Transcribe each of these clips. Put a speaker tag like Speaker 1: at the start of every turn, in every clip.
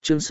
Speaker 1: Chương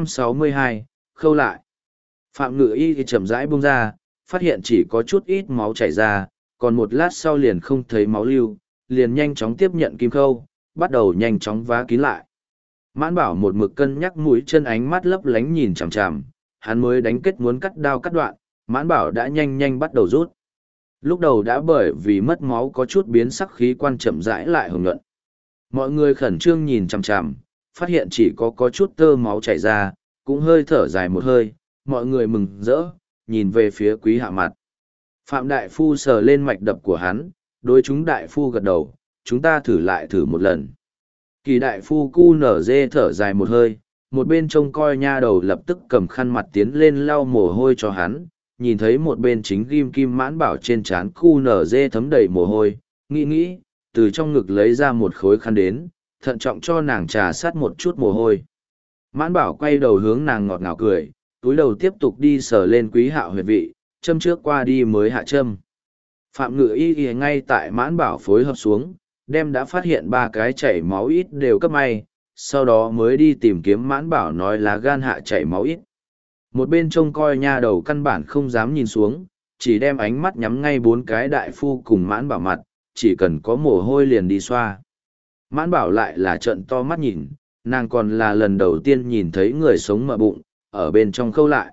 Speaker 1: 662, khâu lại. Phạm Ngự Y thì chậm rãi buông ra, phát hiện chỉ có chút ít máu chảy ra, còn một lát sau liền không thấy máu lưu, liền nhanh chóng tiếp nhận kim khâu, bắt đầu nhanh chóng vá kín lại. Mãn Bảo một mực cân nhắc mũi chân, ánh mắt lấp lánh nhìn chằm chằm, hắn mới đánh kết muốn cắt đao cắt đoạn, Mãn Bảo đã nhanh nhanh bắt đầu rút. Lúc đầu đã bởi vì mất máu có chút biến sắc, khí quan chậm rãi lại hồng nhuận. Mọi người khẩn trương nhìn chằm chằm, phát hiện chỉ có chút tơ máu chảy ra, cũng hơi thở dài một hơi, mọi người mừng rỡ, nhìn về phía Quý Hạo mặt. Phạm Đại Phu sờ lên mạch đập của hắn, đối chúng Đại Phu gật đầu, chúng ta thử một lần. Kỳ Đại Phu cu nở dê thở dài một hơi, một bên trông coi nha đầu lập tức cầm khăn mặt tiến lên lau mồ hôi cho hắn, nhìn thấy một bên chính ghim kim Mãn Bảo trên trán cu nở dê thấm đầy mồ hôi, nghĩ, từ trong ngực lấy ra một khối khăn đến, thận trọng cho nàng trà sát một chút mồ hôi. Mãn Bảo quay đầu hướng nàng ngọt ngào cười, túi đầu tiếp tục đi sờ lên Quý Hạo huyệt vị, châm trước qua đi mới hạ châm. Phạm Ngự Y ngay tại Mãn Bảo phối hợp xuống, đem đã phát hiện 3 cái chảy máu ít đều cấp may, sau đó mới đi tìm kiếm Mãn Bảo nói là gan hạ chảy máu ít. Một bên trông coi nha đầu căn bản không dám nhìn xuống, chỉ đem ánh mắt nhắm ngay 4 cái đại phu cùng Mãn Bảo mặt, chỉ cần có mồ hôi liền đi xoa. Mãn Bảo lại là trợn to mắt nhìn, nàng còn là lần đầu tiên nhìn thấy người sống mở bụng, ở bên trong khâu lại.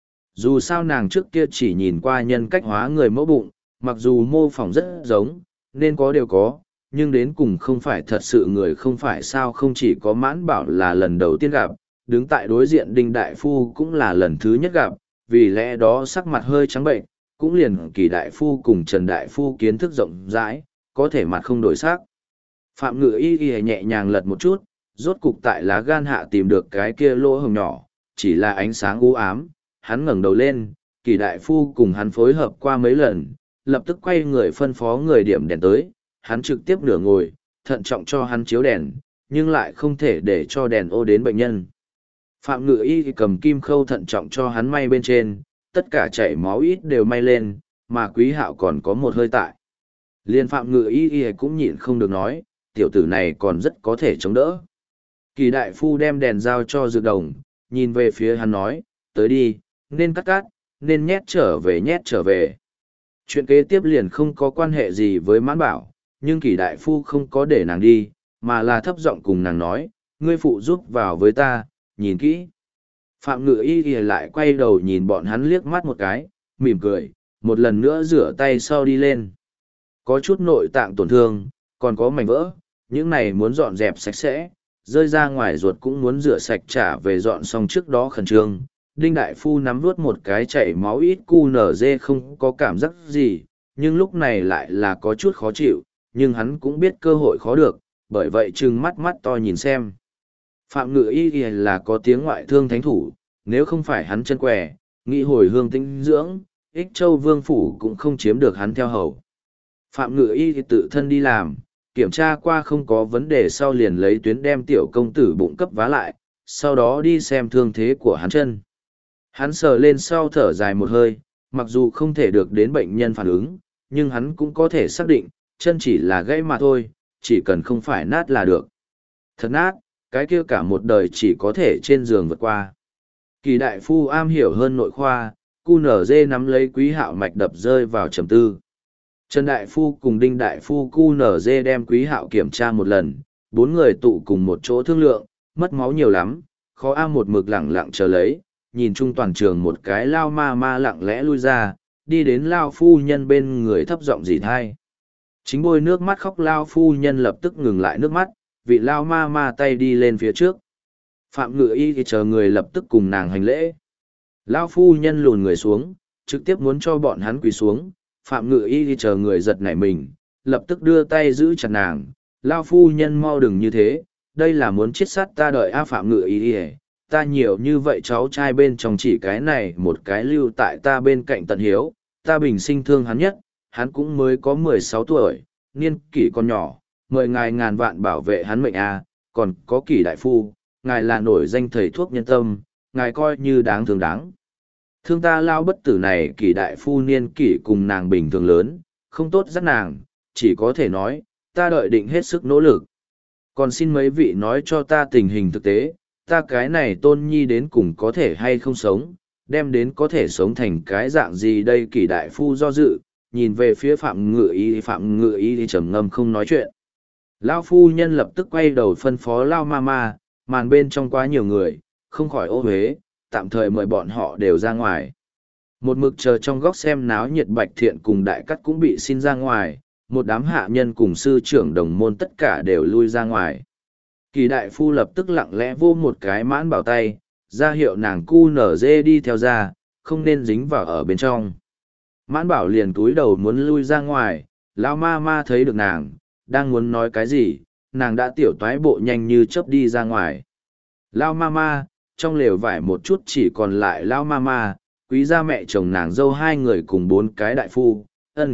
Speaker 1: Dù sao nàng trước kia chỉ nhìn qua nhân cách hóa người mẫu bụng, mặc dù mô phỏng rất giống, nên có đều có, nhưng đến cùng không phải thật sự người, không phải sao. Không chỉ có Mãn Bảo là lần đầu tiên gặp, đứng tại đối diện Đinh Đại Phu cũng là lần thứ nhất gặp, vì lẽ đó sắc mặt hơi trắng bệnh, cũng liền Kỳ Đại Phu cùng Trần Đại Phu kiến thức rộng rãi, có thể mặt không đổi sắc. Phạm Ngự Y nhẹ nhàng lật một chút, rốt cục tại lá gan hạ tìm được cái kia lỗ hồng nhỏ, chỉ là ánh sáng u ám, hắn ngẩng đầu lên, Kỳ Đại Phu cùng hắn phối hợp qua mấy lần, lập tức quay người phân phó người điểm đèn tới, hắn trực tiếp nửa ngồi, thận trọng cho hắn chiếu đèn, nhưng lại không thể để cho đèn ô đến bệnh nhân. Phạm Ngự Y cầm kim khâu thận trọng cho hắn may bên trên, tất cả chảy máu ít đều may lên, mà Quý Hạo còn có một hơi tại. Liên Phạm Ngự Y cũng nhịn không được nói, tiểu tử này còn rất có thể chống đỡ. Kỳ Đại Phu đem đèn giao cho Dược Đồng, nhìn về phía hắn nói, tới đi, nên cắt, nên nhét trở về. Chuyện kế tiếp liền không có quan hệ gì với Mãn Bảo, nhưng Kỳ Đại Phu không có để nàng đi, mà là thấp giọng cùng nàng nói, ngươi phụ giúp vào với ta, nhìn kỹ. Phạm Ngự Y lại quay đầu nhìn bọn hắn liếc mắt một cái, mỉm cười, một lần nữa rửa tay sau đi lên. Có chút nội tạng tổn thương, còn có mảnh vỡ, những này muốn dọn dẹp sạch sẽ, rơi ra ngoài ruột cũng muốn rửa sạch trả về dọn xong trước đó khẩn trương. Đinh Đại Phu nắm vuốt một cái chảy máu ít cu nở dê không có cảm giác gì, nhưng lúc này lại là có chút khó chịu, nhưng hắn cũng biết cơ hội khó được, bởi vậy trừng mắt mắt to nhìn xem. Phạm Ngự Y là có tiếng ngoại thương thánh thủ, nếu không phải hắn chân què, nghĩ hồi hương tĩnh dưỡng, Ích Châu Vương Phủ cũng không chiếm được hắn theo hầu. Phạm Ngự Y tự thân đi làm, kiểm tra qua không có vấn đề sau liền lấy tuyến đem tiểu công tử bụng cấp vá lại, sau đó đi xem thương thế của hắn chân. Hắn sờ lên sau thở dài một hơi, mặc dù không thể được đến bệnh nhân phản ứng, nhưng hắn cũng có thể xác định, chân chỉ là gãy mà thôi, chỉ cần không phải nát là được. Thật nát, cái kia cả một đời chỉ có thể trên giường vượt qua. Kỳ Đại Phu am hiểu hơn nội khoa, cu nở dê nắm lấy Quý Hạo mạch đập rơi vào trầm tư. Trần Đại Phu cùng Đinh Đại Phu cu nở dê đem Quý Hạo kiểm tra một lần, 4 người tụ cùng một chỗ thương lượng, mất máu nhiều lắm, khó am một mực lặng lặng chờ lấy, nhìn chung toàn trường một cái lao ma lặng lẽ lui ra, đi đến lao phu nhân bên người thấp giọng dì thai. Chính bôi nước mắt khóc lao phu nhân lập tức ngừng lại nước mắt, vị lao ma tay đi lên phía trước. Phạm Ngự Y thì chờ người lập tức cùng nàng hành lễ. Lao phu nhân lùn người xuống, trực tiếp muốn cho bọn hắn quỳ xuống. Phạm Ngự Y thì chờ người giật nảy mình, lập tức đưa tay giữ chặt nàng. Lao phu nhân mau đừng như thế, đây là muốn chết sát ta đợi a Phạm Ngự Y ta nhiều như vậy cháu trai bên trong chỉ cái này một cái lưu tại ta bên cạnh tận hiếu, ta bình sinh thương hắn nhất, hắn cũng mới có 16 tuổi, niên kỷ còn nhỏ, mời ngài ngàn vạn bảo vệ hắn mệnh a, còn có Kỳ Đại Phu, ngài là nổi danh thầy thuốc nhân tâm, ngài coi như đáng thương đáng. Thương ta lao bất tử này Kỳ Đại Phu niên kỷ cùng nàng bình thường lớn, không tốt dắt nàng, chỉ có thể nói, ta đợi định hết sức nỗ lực. Còn xin mấy vị nói cho ta tình hình thực tế, ta cái này tôn nhi đến cùng có thể hay không sống, đem đến có thể sống thành cái dạng gì đây. Kỷ đại phu do dự, nhìn về phía Phạm Ngự Y thì trầm ngâm không nói chuyện. Lao phu nhân lập tức quay đầu phân phó Lao ma, màn bên trong quá nhiều người, không khỏi ô huế, tạm thời mời bọn họ đều ra ngoài. Một mực chờ trong góc xem náo nhiệt Bạch Thiện cùng Đại Cắt cũng bị xin ra ngoài, một đám hạ nhân cùng sư trưởng đồng môn tất cả đều lui ra ngoài. Kỳ đại phu lập tức lặng lẽ vô một cái Mãn Bảo tay, ra hiệu nàng cu nở dê đi theo ra, không nên dính vào ở bên trong. Mãn Bảo liền túi đầu muốn lui ra ngoài, lão ma thấy được nàng, đang muốn nói cái gì, nàng đã tiểu toái bộ nhanh như chớp đi ra ngoài. Lão ma, trong lều vải một chút chỉ còn lại lão ma, quý gia mẹ chồng nàng dâu hai người cùng 4 cái đại phu,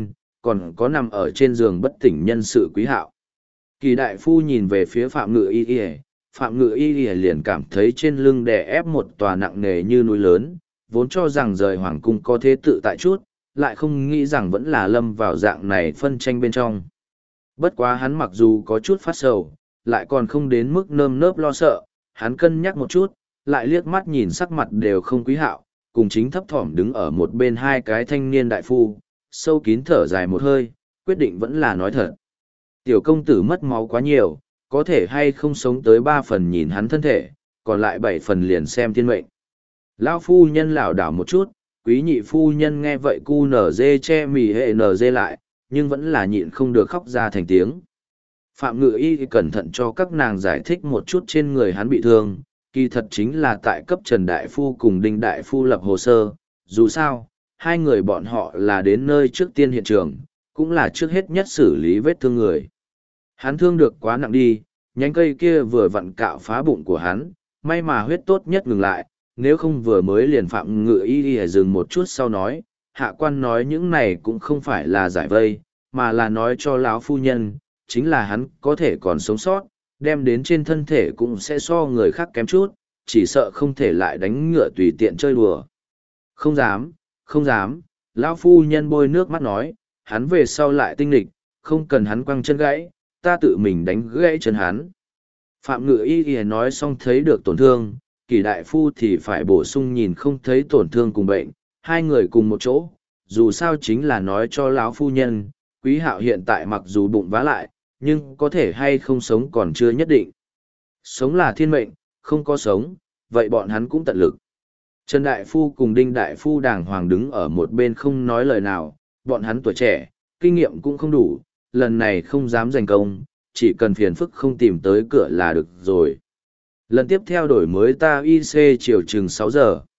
Speaker 1: còn có nằm ở trên giường bất tỉnh nhân sự Quý Hạo. Kỳ đại phu nhìn về phía Phạm Ngự Y, Phạm Ngự Y liền cảm thấy trên lưng đè ép một tòa nặng nề như núi lớn, vốn cho rằng rời hoàng cung có thế tự tại chút, lại không nghĩ rằng vẫn là lâm vào dạng này phân tranh bên trong. Bất quá hắn mặc dù có chút phát sầu, lại còn không đến mức nơm nớp lo sợ, hắn cân nhắc một chút, lại liếc mắt nhìn sắc mặt đều không Quý Hạo, cùng chính thấp thỏm đứng ở một bên 2 cái thanh niên đại phu, sâu kín thở dài một hơi, quyết định vẫn là nói thật. Tiểu công tử mất máu quá nhiều, có thể hay không sống tới 3 phần nhìn hắn thân thể, còn lại 7 phần liền xem thiên mệnh. Lão phu nhân lảo đảo một chút, quý nhị phu nhân nghe vậy cu nở dê che mì hệ nở dê lại, nhưng vẫn là nhịn không được khóc ra thành tiếng. Phạm Ngự Y cẩn thận cho các nàng giải thích một chút trên người hắn bị thương, kỳ thật chính là tại cấp Trần Đại Phu cùng Đinh Đại Phu lập hồ sơ, dù sao, hai người bọn họ là đến nơi trước tiên hiện trường, cũng là trước hết nhất xử lý vết thương người. Hắn thương được quá nặng đi, nhánh cây kia vừa vặn cạo phá bụng của hắn, may mà huyết tốt nhất ngừng lại, nếu không vừa mới liền Phạm Ngự Y dừng một chút sau nói, hạ quan nói những này cũng không phải là giải vây, mà là nói cho lão phu nhân, chính là hắn có thể còn sống sót, đem đến trên thân thể cũng sẽ so người khác kém chút, chỉ sợ không thể lại đánh ngựa tùy tiện chơi đùa. Không dám, lão phu nhân bôi nước mắt nói, hắn về sau lại tinh lịch, không cần hắn quăng chân gãy, ta tự mình đánh gãy chân hắn. Phạm Ngự Y nói xong thấy được tổn thương, Kỳ đại phu thì phải bổ sung nhìn không thấy tổn thương cùng bệnh, hai người cùng một chỗ, dù sao chính là nói cho lão phu nhân, Quý Hạo hiện tại mặc dù bụng vá lại, nhưng có thể hay không sống còn chưa nhất định. Sống là thiên mệnh, không có sống, vậy bọn hắn cũng tận lực. Trần Đại Phu cùng Đinh Đại Phu đàng hoàng đứng ở một bên không nói lời nào, bọn hắn tuổi trẻ, kinh nghiệm cũng không đủ, lần này không dám giành công, chỉ cần phiền phức không tìm tới cửa là được rồi. Lần tiếp theo đổi mới ta IC chiều chừng 6 giờ.